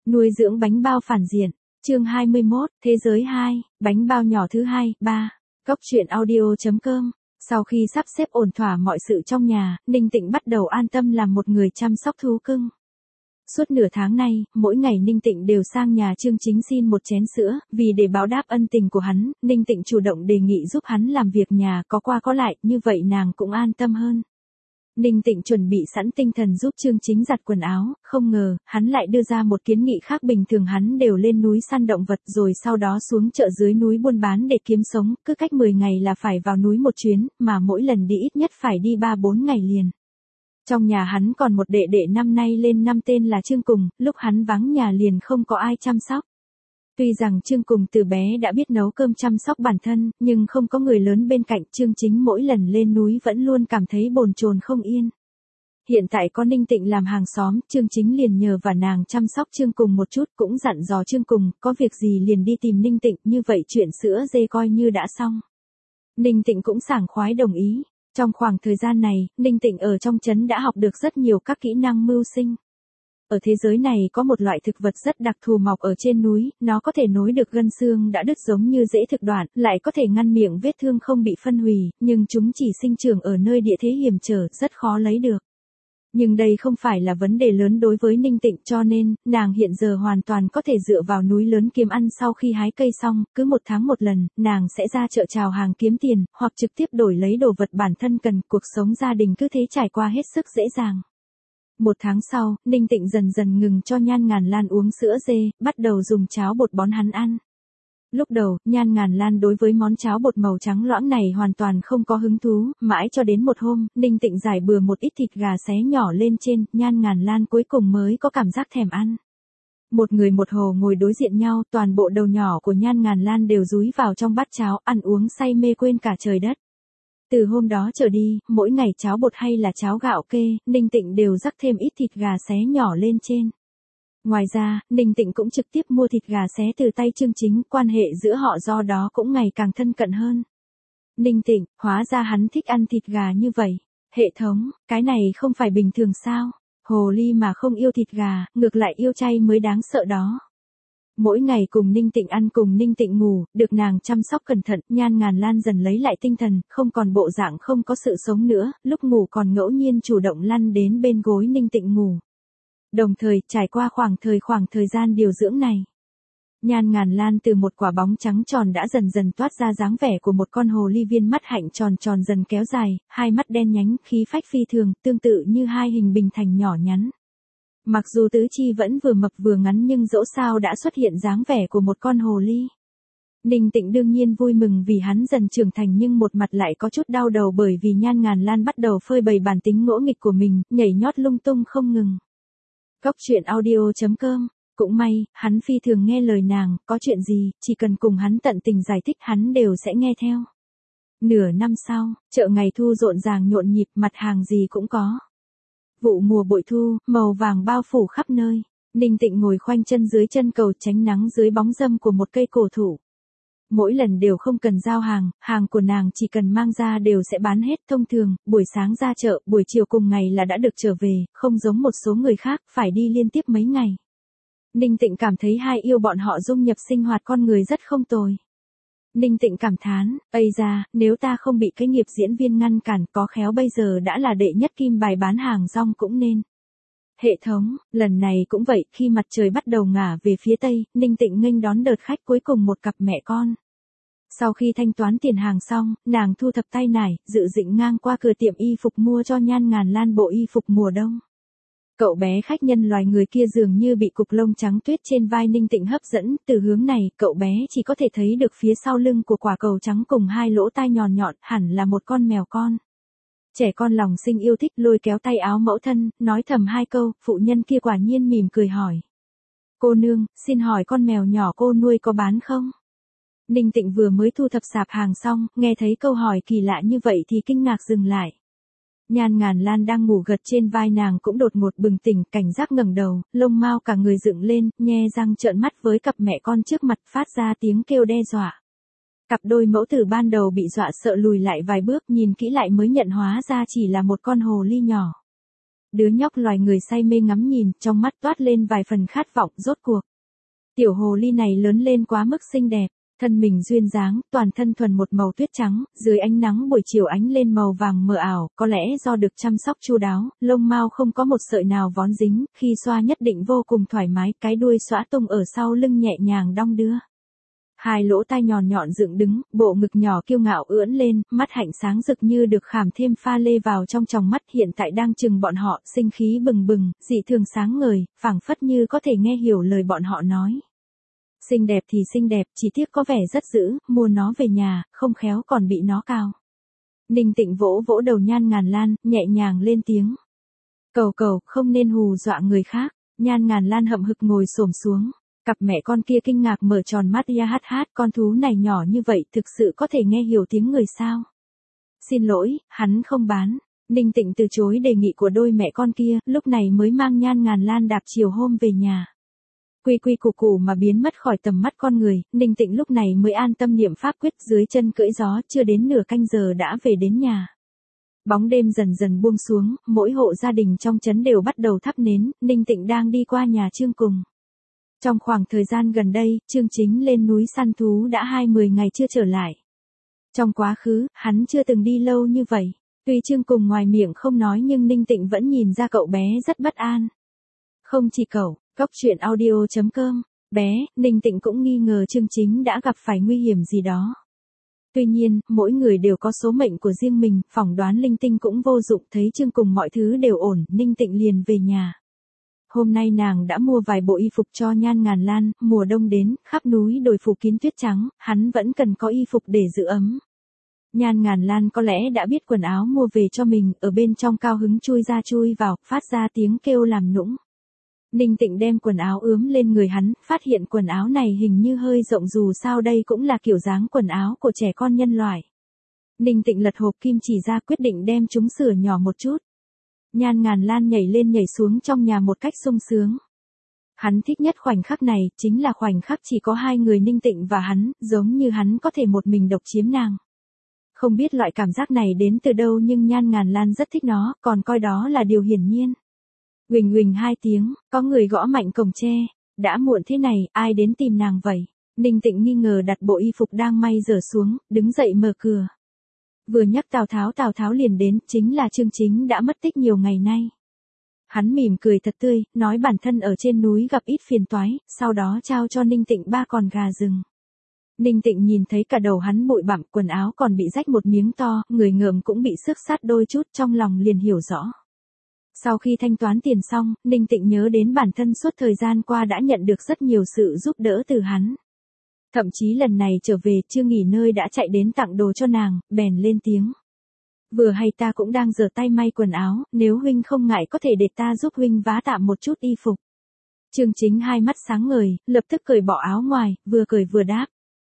Nuôi dưỡng bánh bao phản diện. Chương 21, Thế giới 2, bánh bao nhỏ thứ 2, 3. Cốc truyện audio.com. Sau khi sắp xếp ổn thỏa mọi sự trong nhà, Ninh Tịnh bắt đầu an tâm làm một người chăm sóc thú cưng. Suốt nửa tháng nay, mỗi ngày Ninh Tịnh đều sang nhà Trương Chính xin một chén sữa, vì để báo đáp ân tình của hắn, Ninh Tịnh chủ động đề nghị giúp hắn làm việc nhà có qua có lại, như vậy nàng cũng an tâm hơn. Ninh Tịnh chuẩn bị sẵn tinh thần giúp Trương Chính giặt quần áo, không ngờ, hắn lại đưa ra một kiến nghị khác. Bình thường hắn đều lên núi săn động vật rồi sau đó xuống chợ dưới núi buôn bán để kiếm sống, cứ cách 10 ngày là phải vào núi một chuyến, mà mỗi lần đi ít nhất phải đi 3-4 ngày liền. Trong nhà hắn còn một đệ đệ năm nay lên 5 tên là Trương Cùng, lúc hắn vắng nhà liền không có ai chăm sóc. Tuy rằng Trương Cùng từ bé đã biết nấu cơm chăm sóc bản thân, nhưng không có người lớn bên cạnh, Trương Chính mỗi lần lên núi vẫn luôn cảm thấy bồn chồn không yên. Hiện tại có Ninh Tịnh làm hàng xóm, Trương Chính liền nhờ và nàng chăm sóc Trương Cùng một chút, cũng dặn dò Trương Cùng, có việc gì liền đi tìm Ninh Tịnh, như vậy chuyện sữa dê coi như đã xong. Ninh Tịnh cũng sảng khoái đồng ý. Trong khoảng thời gian này, Ninh Tịnh ở trong trấn đã học được rất nhiều các kỹ năng mưu sinh. Ở thế giới này có một loại thực vật rất đặc thù mọc ở trên núi, nó có thể nối được gân xương đã đứt giống như rễ thực đoạn, lại có thể ngăn miệng vết thương không bị phân hủy, nhưng chúng chỉ sinh trưởng ở nơi địa thế hiểm trở, rất khó lấy được. Nhưng đây không phải là vấn đề lớn đối với Ninh Tịnh, cho nên, nàng hiện giờ hoàn toàn có thể dựa vào núi lớn kiếm ăn. Sau khi hái cây xong, cứ 1 tháng một lần, nàng sẽ ra chợ chào hàng kiếm tiền, hoặc trực tiếp đổi lấy đồ vật bản thân cần, cuộc sống gia đình cứ thế trải qua hết sức dễ dàng. 1 tháng sau, Ninh Tịnh dần dần ngừng cho Nhan Ngàn Lan uống sữa dê, bắt đầu dùng cháo bột bón hắn ăn. Lúc đầu, Nhan Ngàn Lan đối với món cháo bột màu trắng loãng này hoàn toàn không có hứng thú, mãi cho đến một hôm, Ninh Tịnh rải bừa một ít thịt gà xé nhỏ lên trên, Nhan Ngàn Lan cuối cùng mới có cảm giác thèm ăn. Một người một hồ ngồi đối diện nhau, toàn bộ đầu nhỏ của Nhan Ngàn Lan đều dúi vào trong bát cháo, ăn uống say mê quên cả trời đất. Từ hôm đó trở đi, mỗi ngày cháo bột hay là cháo gạo kê, Ninh Tịnh đều rắc thêm ít thịt gà xé nhỏ lên trên. Ngoài ra, Ninh Tịnh cũng trực tiếp mua thịt gà xé từ tay Trương Chính, quan hệ giữa họ do đó cũng ngày càng thân cận hơn. Ninh Tịnh, hóa ra hắn thích ăn thịt gà như vậy. Hệ thống, cái này không phải bình thường sao? Hồ ly mà không yêu thịt gà, ngược lại yêu chay mới đáng sợ đó. Mỗi ngày cùng Ninh Tịnh ăn cùng Ninh Tịnh ngủ, được nàng chăm sóc cẩn thận, Nhan Ngàn Lan dần lấy lại tinh thần, không còn bộ dạng không có sự sống nữa, lúc ngủ còn ngẫu nhiên chủ động lăn đến bên gối Ninh Tịnh ngủ. Đồng thời, trải qua khoảng thời gian điều dưỡng này, Nhan Ngàn Lan từ một quả bóng trắng tròn đã dần dần toát ra dáng vẻ của một con hồ ly viên, mắt hạnh tròn tròn dần kéo dài, hai mắt đen nhánh, khí phách phi thường, tương tự như hai hình bình thành nhỏ nhắn. Mặc dù tứ chi vẫn vừa mập vừa ngắn nhưng dẫu sao đã xuất hiện dáng vẻ của một con hồ ly. Ninh Tịnh đương nhiên vui mừng vì hắn dần trưởng thành, nhưng một mặt lại có chút đau đầu bởi vì Nhan Ngàn Lan bắt đầu phơi bày bản tính ngỗ nghịch của mình, nhảy nhót lung tung không ngừng. Cốc truyện audio.com. Cũng may, hắn phi thường nghe lời nàng, có chuyện gì, chỉ cần cùng hắn tận tình giải thích hắn đều sẽ nghe theo. Nửa năm sau, chợ ngày thu rộn ràng nhộn nhịp, mặt hàng gì cũng có. Vụ mùa bội thu, màu vàng bao phủ khắp nơi. Ninh Tịnh ngồi khoanh chân dưới chân cầu tránh nắng dưới bóng râm của một cây cổ thụ. Mỗi lần đều không cần giao hàng, hàng của nàng chỉ cần mang ra đều sẽ bán hết. Thông thường, buổi sáng ra chợ, buổi chiều cùng ngày là đã được trở về, không giống một số người khác, phải đi liên tiếp mấy ngày. Ninh Tịnh cảm thấy hai yêu bọn họ dung nhập sinh hoạt con người rất không tồi. Ninh Tịnh cảm thán, ây da, nếu ta không bị cái nghiệp diễn viên ngăn cản, có khéo bây giờ đã là đệ nhất kim bài bán hàng rong cũng nên. Hệ thống, lần này cũng vậy, khi mặt trời bắt đầu ngả về phía tây, Ninh Tịnh nghênh đón đợt khách cuối cùng, một cặp mẹ con. Sau khi thanh toán tiền hàng xong, nàng thu thập tay nải, dự định ngang qua cửa tiệm y phục mua cho Nhan Ngàn Lan bộ y phục mùa đông. Cậu bé khách nhân loài người kia dường như bị cục lông trắng tuyết trên vai Ninh Tịnh hấp dẫn, từ hướng này, cậu bé chỉ có thể thấy được phía sau lưng của quả cầu trắng cùng hai lỗ tai nhọn nhọn, hẳn là một con mèo con. Trẻ con lòng sinh yêu thích lôi kéo tay áo mẫu thân, nói thầm hai câu, phụ nhân kia quả nhiên mỉm cười hỏi. Cô nương, xin hỏi con mèo nhỏ cô nuôi có bán không? Ninh Tịnh vừa mới thu thập sạp hàng xong, nghe thấy câu hỏi kỳ lạ như vậy thì kinh ngạc dừng lại. Nhan Ngàn Lan đang ngủ gật trên vai nàng cũng đột ngột bừng tỉnh, cảnh giác ngẩng đầu, lông mao cả người dựng lên, nhe răng trợn mắt với cặp mẹ con trước mặt, phát ra tiếng kêu đe dọa. Cặp đôi mẫu tử ban đầu bị dọa sợ lùi lại vài bước, nhìn kỹ lại mới nhận hóa ra chỉ là một con hồ ly nhỏ. Đứa nhóc loài người say mê ngắm nhìn, trong mắt toát lên vài phần khát vọng rốt cuộc. Tiểu hồ ly này lớn lên quá mức xinh đẹp, thân mình duyên dáng, toàn thân thuần một màu tuyết trắng, dưới ánh nắng buổi chiều ánh lên màu vàng mờ ảo, có lẽ do được chăm sóc chu đáo, lông mao không có một sợi nào vón dính, khi xoa nhất định vô cùng thoải mái, cái đuôi xõa tung ở sau lưng nhẹ nhàng đong đưa. Hai lỗ tai nhọn nhọn dựng đứng, bộ ngực nhỏ kiêu ngạo ưỡn lên, mắt hạnh sáng rực như được khảm thêm pha lê vào trong tròng mắt, hiện tại đang chừng bọn họ, sinh khí bừng bừng, dị thường sáng ngời, phảng phất như có thể nghe hiểu lời bọn họ nói. Xinh đẹp thì xinh đẹp, chỉ tiếc có vẻ rất dữ, mua nó về nhà, không khéo còn bị nó cào. Ninh Tịnh vỗ vỗ đầu Nhan Ngàn Lan, nhẹ nhàng lên tiếng. Cầu cầu, không nên hù dọa người khác. Nhan Ngàn Lan hậm hực ngồi xổm xuống. Cặp mẹ con kia kinh ngạc mở tròn mắt, ya hát hát, con thú này nhỏ như vậy thực sự có thể nghe hiểu tiếng người sao? Xin lỗi, hắn không bán. Ninh Tịnh từ chối đề nghị của đôi mẹ con kia, lúc này mới mang Nhan Ngàn Lan đạp chiều hôm về nhà. Quy quy củ củ mà biến mất khỏi tầm mắt con người, Ninh Tịnh lúc này mới an tâm niệm pháp quyết, dưới chân cưỡi gió, chưa đến nửa canh giờ đã về đến nhà. Bóng đêm dần dần buông xuống, mỗi hộ gia đình trong trấn đều bắt đầu thắp nến, Ninh Tịnh đang đi qua nhà Trương Cùng. Trong khoảng thời gian gần đây, Trương Chính lên núi săn thú đã 20 ngày chưa trở lại. Trong quá khứ, hắn chưa từng đi lâu như vậy. Tuy Trương Cùng ngoài miệng không nói nhưng Ninh Tịnh vẫn nhìn ra cậu bé rất bất an. Không chỉ cậu, Cốc truyện audio.com, bé, Ninh Tịnh cũng nghi ngờ Trương Chính đã gặp phải nguy hiểm gì đó. Tuy nhiên, mỗi người đều có số mệnh của riêng mình, phỏng đoán linh tinh cũng vô dụng, thấy Trương Cùng mọi thứ đều ổn, Ninh Tịnh liền về nhà. Hôm nay nàng đã mua vài bộ y phục cho Nhan Ngàn Lan, mùa đông đến, khắp núi đồi phủ kín tuyết trắng, hắn vẫn cần có y phục để giữ ấm. Nhan Ngàn Lan có lẽ đã biết quần áo mua về cho mình, ở bên trong cao hứng chui ra chui vào, phát ra tiếng kêu làm nũng. Ninh Tịnh đem quần áo ướm lên người hắn, phát hiện quần áo này hình như hơi rộng, dù sao đây cũng là kiểu dáng quần áo của trẻ con nhân loại. Ninh Tịnh lật hộp kim chỉ ra, quyết định đem chúng sửa nhỏ một chút. Nhan Ngàn Lan nhảy lên nhảy xuống trong nhà một cách sung sướng. Hắn thích nhất khoảnh khắc này, chính là khoảnh khắc chỉ có hai người Ninh Tịnh và hắn, giống như hắn có thể một mình độc chiếm nàng. Không biết loại cảm giác này đến từ đâu nhưng Nhan Ngàn Lan rất thích nó, còn coi đó là điều hiển nhiên. Huỳnh huỳnh 2 tiếng, có người gõ mạnh cổng tre. Đã muộn thế này, ai đến tìm nàng vậy? Ninh Tịnh nghi ngờ đặt bộ y phục đang may dở xuống, đứng dậy mở cửa. Vừa nhắc Tào Tháo liền đến, chính là Trương Chính đã mất tích nhiều ngày nay. Hắn mỉm cười thật tươi, nói bản thân ở trên núi gặp ít phiền toái, sau đó trao cho Ninh Tịnh 3 con gà rừng. Ninh Tịnh nhìn thấy cả đầu hắn bụi bặm, quần áo còn bị rách một miếng to, người ngợm cũng bị xước sát đôi chút, trong lòng liền hiểu rõ. Sau khi thanh toán tiền xong, Ninh Tịnh nhớ đến bản thân suốt thời gian qua đã nhận được rất nhiều sự giúp đỡ từ hắn. Thậm chí lần này trở về chưa nghỉ ngơi đã chạy đến tặng đồ cho nàng, bèn lên tiếng. Vừa hay ta cũng đang giở tay may quần áo, nếu huynh không ngại có thể để ta giúp huynh vá tạm một chút y phục. Trương Chính hai mắt sáng ngời, lập tức cởi bỏ áo ngoài, vừa cười vừa đáp.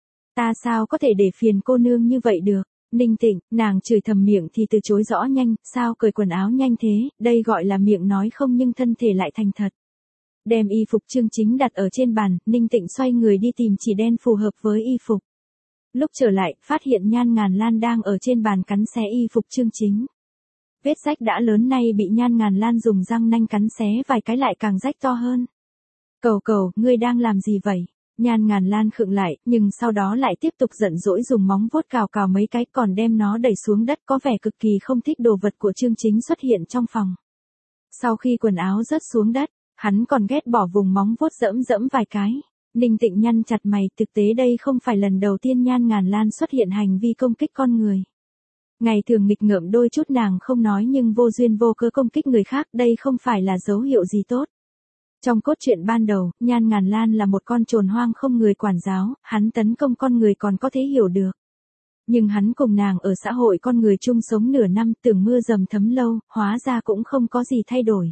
Ta sao có thể để phiền cô nương như vậy được? Ninh Tịnh, nàng chửi thầm miệng thì từ chối rõ nhanh, sao cởi quần áo nhanh thế, đây gọi là miệng nói không nhưng thân thể lại thành thật. Đem y phục Trương Chính đặt ở trên bàn, Ninh Tịnh xoay người đi tìm chỉ đen phù hợp với y phục. Lúc trở lại, phát hiện Nhan Ngàn Lan đang ở trên bàn cắn xé y phục Trương Chính. Vết rách đã lớn nay bị Nhan Ngàn Lan dùng răng nanh cắn xé vài cái lại càng rách to hơn. Cầu cầu, ngươi đang làm gì vậy? Nhan Ngàn Lan khựng lại, nhưng sau đó lại tiếp tục giận dỗi dùng móng vuốt cào cào mấy cái còn đem nó đẩy xuống đất, có vẻ cực kỳ không thích đồ vật của Trương Chính xuất hiện trong phòng. Sau khi quần áo rớt xuống đất, hắn còn ghét bỏ vùng móng vuốt dẫm dẫm vài cái. Ninh Tịnh nhăn chặt mày, thực tế đây không phải lần đầu tiên Nhan Ngàn Lan xuất hiện hành vi công kích con người. Ngày thường nghịch ngợm đôi chút nàng không nói nhưng vô duyên vô cớ công kích người khác, đây không phải là dấu hiệu gì tốt. Trong cốt truyện ban đầu, Nhan Ngàn Lan là một con trồn hoang không người quản giáo, hắn tấn công con người còn có thể hiểu được. Nhưng hắn cùng nàng ở xã hội con người chung sống nửa năm, tưởng mưa dầm thấm lâu, hóa ra cũng không có gì thay đổi.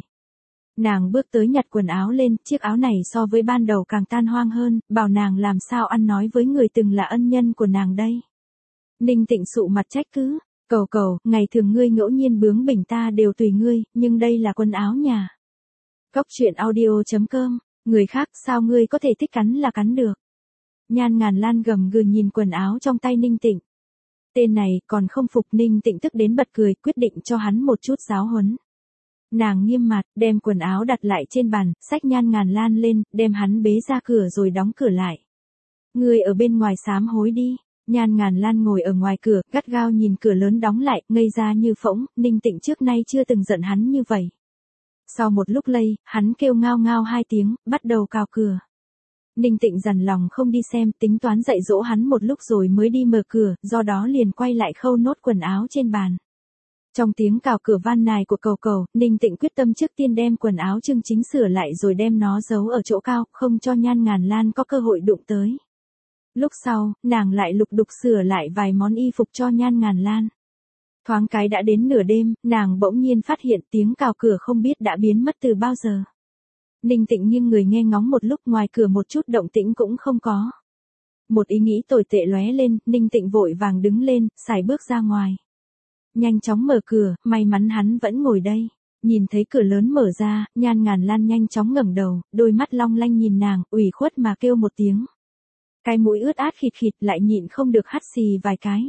Nàng bước tới nhặt quần áo lên, chiếc áo này so với ban đầu càng tan hoang hơn, bảo nàng làm sao ăn nói với người từng là ân nhân của nàng đây. Ninh Tịnh sụ mặt trách cứ, cầu cầu, ngày thường ngươi ngẫu nhiên bướng bỉnh ta đều tùy ngươi, nhưng đây là quần áo nhà. Cốc truyện audio.com, người khác sao ngươi có thể thích cắn là cắn được. Nhan Ngàn Lan gầm gừ nhìn quần áo trong tay Ninh Tịnh. Tên này còn không phục, Ninh Tịnh tức đến bật cười, quyết định cho hắn một chút giáo huấn. Nàng nghiêm mặt, đem quần áo đặt lại trên bàn, xách Nhan Ngàn Lan lên, đem hắn bế ra cửa rồi đóng cửa lại. Ngươi ở bên ngoài sám hối đi. Nhan Ngàn Lan ngồi ở ngoài cửa, gắt gao nhìn cửa lớn đóng lại, ngây ra như phỗng, Ninh Tịnh trước nay chưa từng giận hắn như vậy. Sau một lúc lây, hắn kêu ngao ngao 2 tiếng, bắt đầu cào cửa. Ninh Tịnh dằn lòng không đi xem, tính toán dạy dỗ hắn một lúc rồi mới đi mở cửa, do đó liền quay lại khâu nốt quần áo trên bàn. Trong tiếng cào cửa van nài của cầu cầu, Ninh Tịnh quyết tâm trước tiên đem quần áo Trương Chính sửa lại rồi đem nó giấu ở chỗ cao, không cho Nhan Ngàn Lan có cơ hội đụng tới. Lúc sau, nàng lại lục đục sửa lại vài món y phục cho Nhan Ngàn Lan. Thoáng cái đã đến nửa đêm, nàng bỗng nhiên phát hiện tiếng cào cửa không biết đã biến mất từ bao giờ. Ninh Tịnh nghiêng người nghe ngóng một lúc, ngoài cửa một chút động tĩnh cũng không có. Một ý nghĩ tồi tệ lóe lên, Ninh Tịnh vội vàng đứng lên, sải bước ra ngoài. Nhanh chóng mở cửa, may mắn hắn vẫn ngồi đây. Nhìn thấy cửa lớn mở ra, Nhan Ngàn Lan nhanh chóng ngẩng đầu, đôi mắt long lanh nhìn nàng, ủy khuất mà kêu một tiếng. Cái mũi ướt át khịt khịt lại nhịn không được hắt xì vài cái.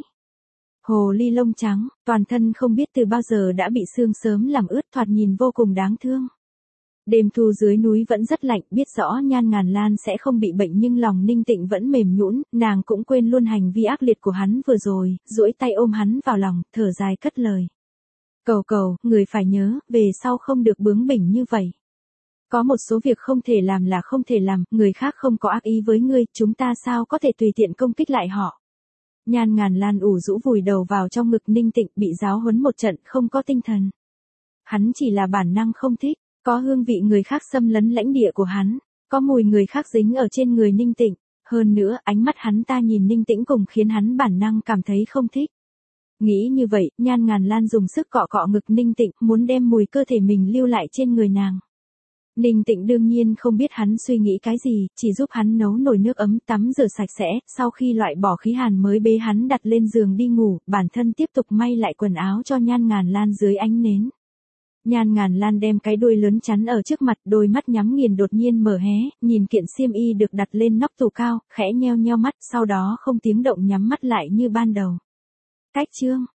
Hồ ly lông trắng, toàn thân không biết từ bao giờ đã bị sương sớm làm ướt, thoạt nhìn vô cùng đáng thương. Đêm thu dưới núi vẫn rất lạnh, biết rõ Nhan Ngàn Lan sẽ không bị bệnh nhưng lòng Ninh Tịnh vẫn mềm nhũn, nàng cũng quên luôn hành vi ác liệt của hắn vừa rồi, duỗi tay ôm hắn vào lòng, thở dài cất lời. Cầu cầu, người phải nhớ, về sau không được bướng bỉnh như vậy. Có một số việc không thể làm là không thể làm, người khác không có ác ý với ngươi, chúng ta sao có thể tùy tiện công kích lại họ. Nhan Ngàn Lan ủ rũ vùi đầu vào trong ngực Ninh Tịnh, bị giáo huấn một trận, không có tinh thần. Hắn chỉ là bản năng không thích, có hương vị người khác xâm lấn lãnh địa của hắn, có mùi người khác dính ở trên người Ninh Tịnh, hơn nữa ánh mắt hắn ta nhìn Ninh Tĩnh cùng khiến hắn bản năng cảm thấy không thích. Nghĩ như vậy, Nhan Ngàn Lan dùng sức cọ cọ ngực Ninh Tịnh, muốn đem mùi cơ thể mình lưu lại trên người nàng. Ninh Tịnh đương nhiên không biết hắn suy nghĩ cái gì, chỉ giúp hắn nấu nồi nước ấm, tắm rửa sạch sẽ, sau khi loại bỏ khí hàn mới bế hắn đặt lên giường đi ngủ, bản thân tiếp tục may lại quần áo cho Nhan Ngàn Lan dưới ánh nến. Nhan Ngàn Lan đem cái đuôi lớn chắn ở trước mặt, đôi mắt nhắm nghiền đột nhiên mở hé, nhìn kiện xiêm y được đặt lên nóc tủ cao, khẽ nheo nheo mắt, sau đó không tiếng động nhắm mắt lại như ban đầu. Cách chương